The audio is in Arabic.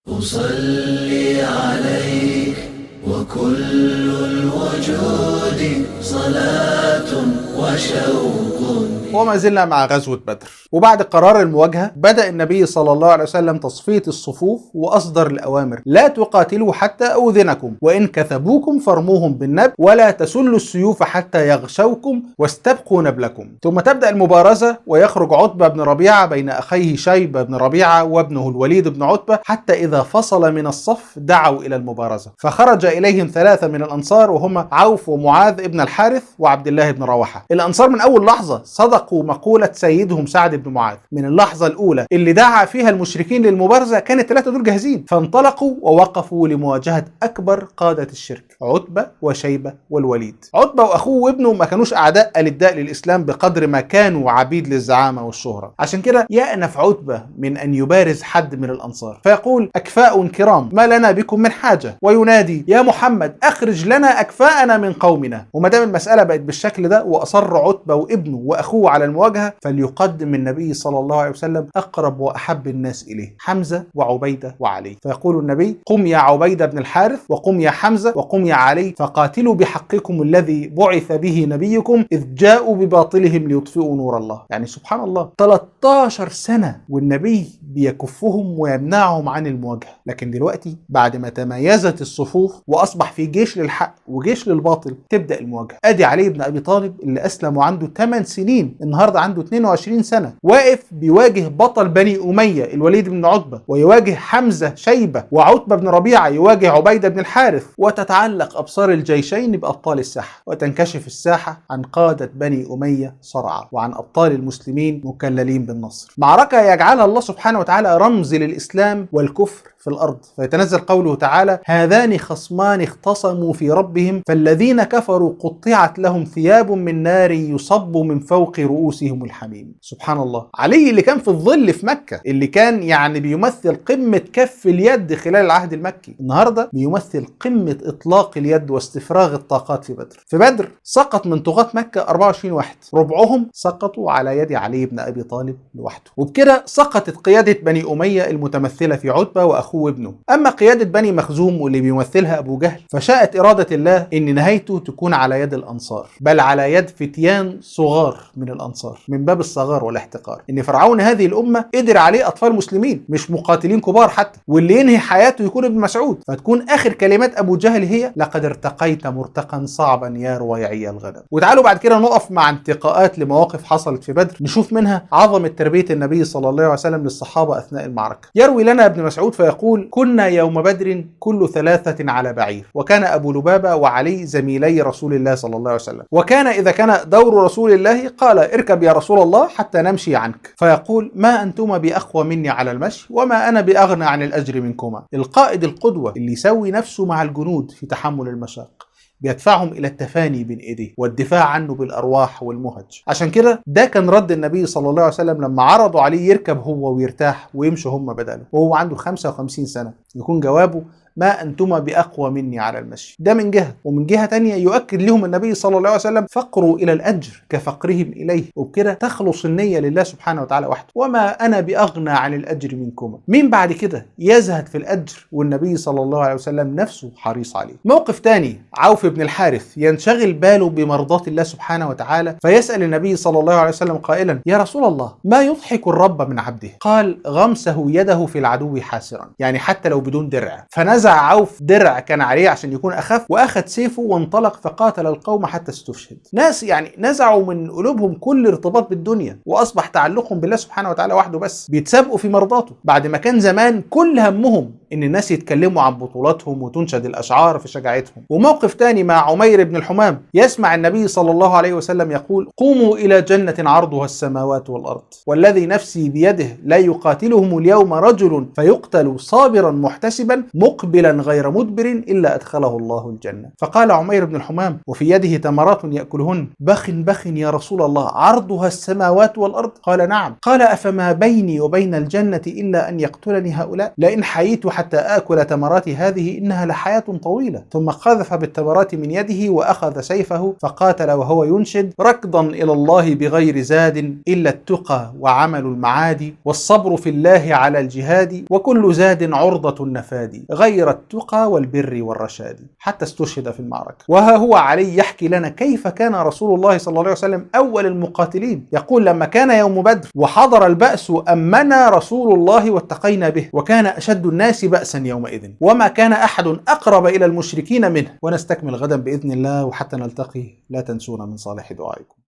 أصلي عليك وكل الوجود صلاة وشوق. وما زلنا مع غزوة بدر، وبعد قرار المواجهة بدأ النبي صلى الله عليه وسلم تصفية الصفوف وأصدر الأوامر: لا تقاتلوا حتى أؤذنكم، وإن كثبوكم فارموهم بالنبل، ولا تسلوا السيوف حتى يغشوكم واستبقوا نبلكم. ثم تبدأ المبارزة، ويخرج عتبة بن ربيعة بين أخيه شيبة بن ربيعة وابنه الوليد بن عتبة، حتى إذا فصل من الصف دعوا إلى المبارزة، فخرج إليهم 3 من الأنصار وهم عوف ومعاذ بن الحارث وعبد الله بن رواحة. الأنصار من أول لحظة صدقوا مقولة سيدهم سعد بن معاذ، من اللحظة الأولى اللي دعا فيها المشركين للمبارزة كان ال3 دول جاهزين، فانطلقوا ووقفوا لمواجهة أكبر قادة الشرك: عتبة وشيبة والوليد. عتبة وأخوه وابنه ما كانوش أعداء ألداء للإسلام بقدر ما كانوا عبيد للزعامة والشهرة، عشان كده يأنف عتبة من أن يبارز حد من الأنصار، فيقول: أكفاء كرام، ما لنا بكم من حاجة، وينادي: يا محمد أخرج لنا أكفاءنا من قومنا. وما دام المسألة بقت بالشكل ده وأصر عتبة وابنه وأخوه على المواجهة، فليقدم النبي صلى الله عليه وسلم أقرب وأحب الناس إليه: حمزة وعبيدة وعلي. فيقول النبي: قم يا عبيدة بن الحارث، وقم يا حمزة، وقم يا علي، فقاتلوا بحقكم الذي بعث به نبيكم إذ جاءوا بباطلهم ليطفئوا نور الله. يعني سبحان الله، 13 سنة والنبي بيكفهم ويمنعهم عن المواجهة. لكن دلوقتي بعد ما تميزت الصفوف وأصبح في جيش للحق وجيش للباطل، تبدأ المواجهة. أدي علي بن أبي طالب اللي أسلم وعنده 8 سنين، النهاردة عنده 22 سنة، واقف بيواجه بطل بني أمية الوليد بن عتبة، ويواجه حمزة شيبة، وعتبة بن ربيعة يواجه عبيدة بن الحارث، وتتعلق أبصار الجيشين بأبطال الساحة، وتنكشف الساحة عن قادة بني أمية صرعى وعن أبطال المسلمين مكللين بالنصر. معركة يجعلها الله سبحانه وتعالى رمز للإسلام والكفر في الأرض، فيتنزل قوله تعالى: هذان خصمان اختصموا في ربهم فالذين كفروا قطعت لهم ثياب من نار يصب من فوق رؤوسهم الحميم. سبحان الله، علي اللي كان في الظل في مكة، اللي كان يعني بيمثل قمة كف اليد خلال العهد المكي، النهاردة بيمثل قمة إطلاق اليد واستفراغ الطاقات في بدر. في بدر سقط من طغاة مكة 24 واحد، ربعهم سقطوا على يد علي بن أبي طالب لوحده، وبكده سقطت قيادة بني أمية المتمثلة في عتبة وأخوه وابنه. أما قيادة بني مخزوم واللي بيمثلها أبو جهل، فشاءت إرادة الله إن نهايته تكون على يد الأنصار، بل على يد فتيان صغار من الأنصار، من باب الصغار والاحتقار. إن فرعون هذه الأمة قدر عليه أطفال مسلمين مش مقاتلين كبار حتى، واللي ينهي حياته يكون ابن مسعود، فتكون آخر كلمات أبو جهل هي: لقد ارتقيت مرتقا صعبا يا رويعي الغنم. وتعالوا بعد كده نقف مع انتقاءات لمواقف حصلت في بدر، نشوف منها عظمة تربية النبي صلى الله عليه وسلم للصحابة أثناء المعركة. يروي لنا ابن مسعود فيقول: كنا يوم بدر كل 3 على بعير، وكان أبو لبابة وعلي زميلي رسول الله صلى الله عليه وسلم، وكان إذا كان دور رسول الله قال: اركب يا رسول الله حتى نمشي عنك، فيقول: ما أنتما بأقوى مني على المشي، وما أنا بأغنى عن الأجر منكما. القائد القدوة اللي يسوي نفسه مع الجنود في تحمل المشاق، بيدفعهم إلى التفاني بين إيديه والدفاع عنه بالأرواح والمهج. عشان كده ده كان رد النبي صلى الله عليه وسلم لما عرضوا عليه يركب هو ويرتاح ويمشوا هم بداله وهو عنده 55 سنة، يكون جوابه: ما أنتما بأقوى مني على المشي. ده من جهة، ومن جهة تانية يؤكد لهم النبي صلى الله عليه وسلم: فقروا إلى الأجر كفقرهم إليه، وبكده تخلص النية لله سبحانه وتعالى وحده. وما أنا بأغنى عن الأجر منكما. مين بعد كده يزهد في الأجر والنبي صلى الله عليه وسلم نفسه حريص عليه؟ موقف تاني، عوف بن الحارث ينشغل باله بمرضاة الله سبحانه وتعالى، فيسأل النبي صلى الله عليه وسلم قائلا: يا رسول الله، ما يضحك الرب من عبده؟ قال: غمسه يده في العدو حاسرا، يعني حتى لو بدون درع. فنزع عوف درع كان عليه عشان يكون أخف، وأخذ سيفه وانطلق فقاتل القوم حتى استشهد. ناس يعني نزعوا من قلوبهم كل ارتباط بالدنيا، وأصبح تعلقهم بالله سبحانه وتعالى وحده بس، بيتسابقوا في مرضاته، بعد ما كان زمان كل همهم إن الناس يتكلموا عن بطولاتهم وتنشد الأشعار في شجاعتهم. وموقف تاني مع عمير بن الحمام، يسمع النبي صلى الله عليه وسلم يقول: قوموا إلى جنة عرضها السماوات والأرض، والذي نفسي بيده لا يقاتلهم اليوم رجل فيقتل صابرا محتسبا مقبلا غير مدبر إلا أدخله الله الجنة. فقال عمير بن الحمام وفي يده تمرات يأكلهن: بخ بخ يا رسول الله، عرضها السماوات والأرض؟ قال: نعم. قال: أفما بيني وبين الجنة إلا أن يقتلني هؤلاء؟ لئن حييت حتى آكل تمرات هذه إنها لحياة طويلة. ثم قذف بالتمرات من يده وأخذ سيفه فقاتل وهو ينشد: ركضا إلى الله بغير زاد إلا التقى وعمل المعادي، والصبر في الله على الجهاد، وكل زاد عرضة النفاد، غير التقى والبر والرشاد، حتى استشهد في المعركة. وها هو علي يحكي لنا كيف كان رسول الله صلى الله عليه وسلم أول المقاتلين، يقول: لما كان يوم بدر وحضر البأس أمنا رسول الله واتقينا به، وكان أشد الناس بأسا يومئذ، وما كان أحد أقرب إلى المشركين منه. ونستكمل غدا بإذن الله، وحتى نلتقي لا تنسونا من صالح دعائكم.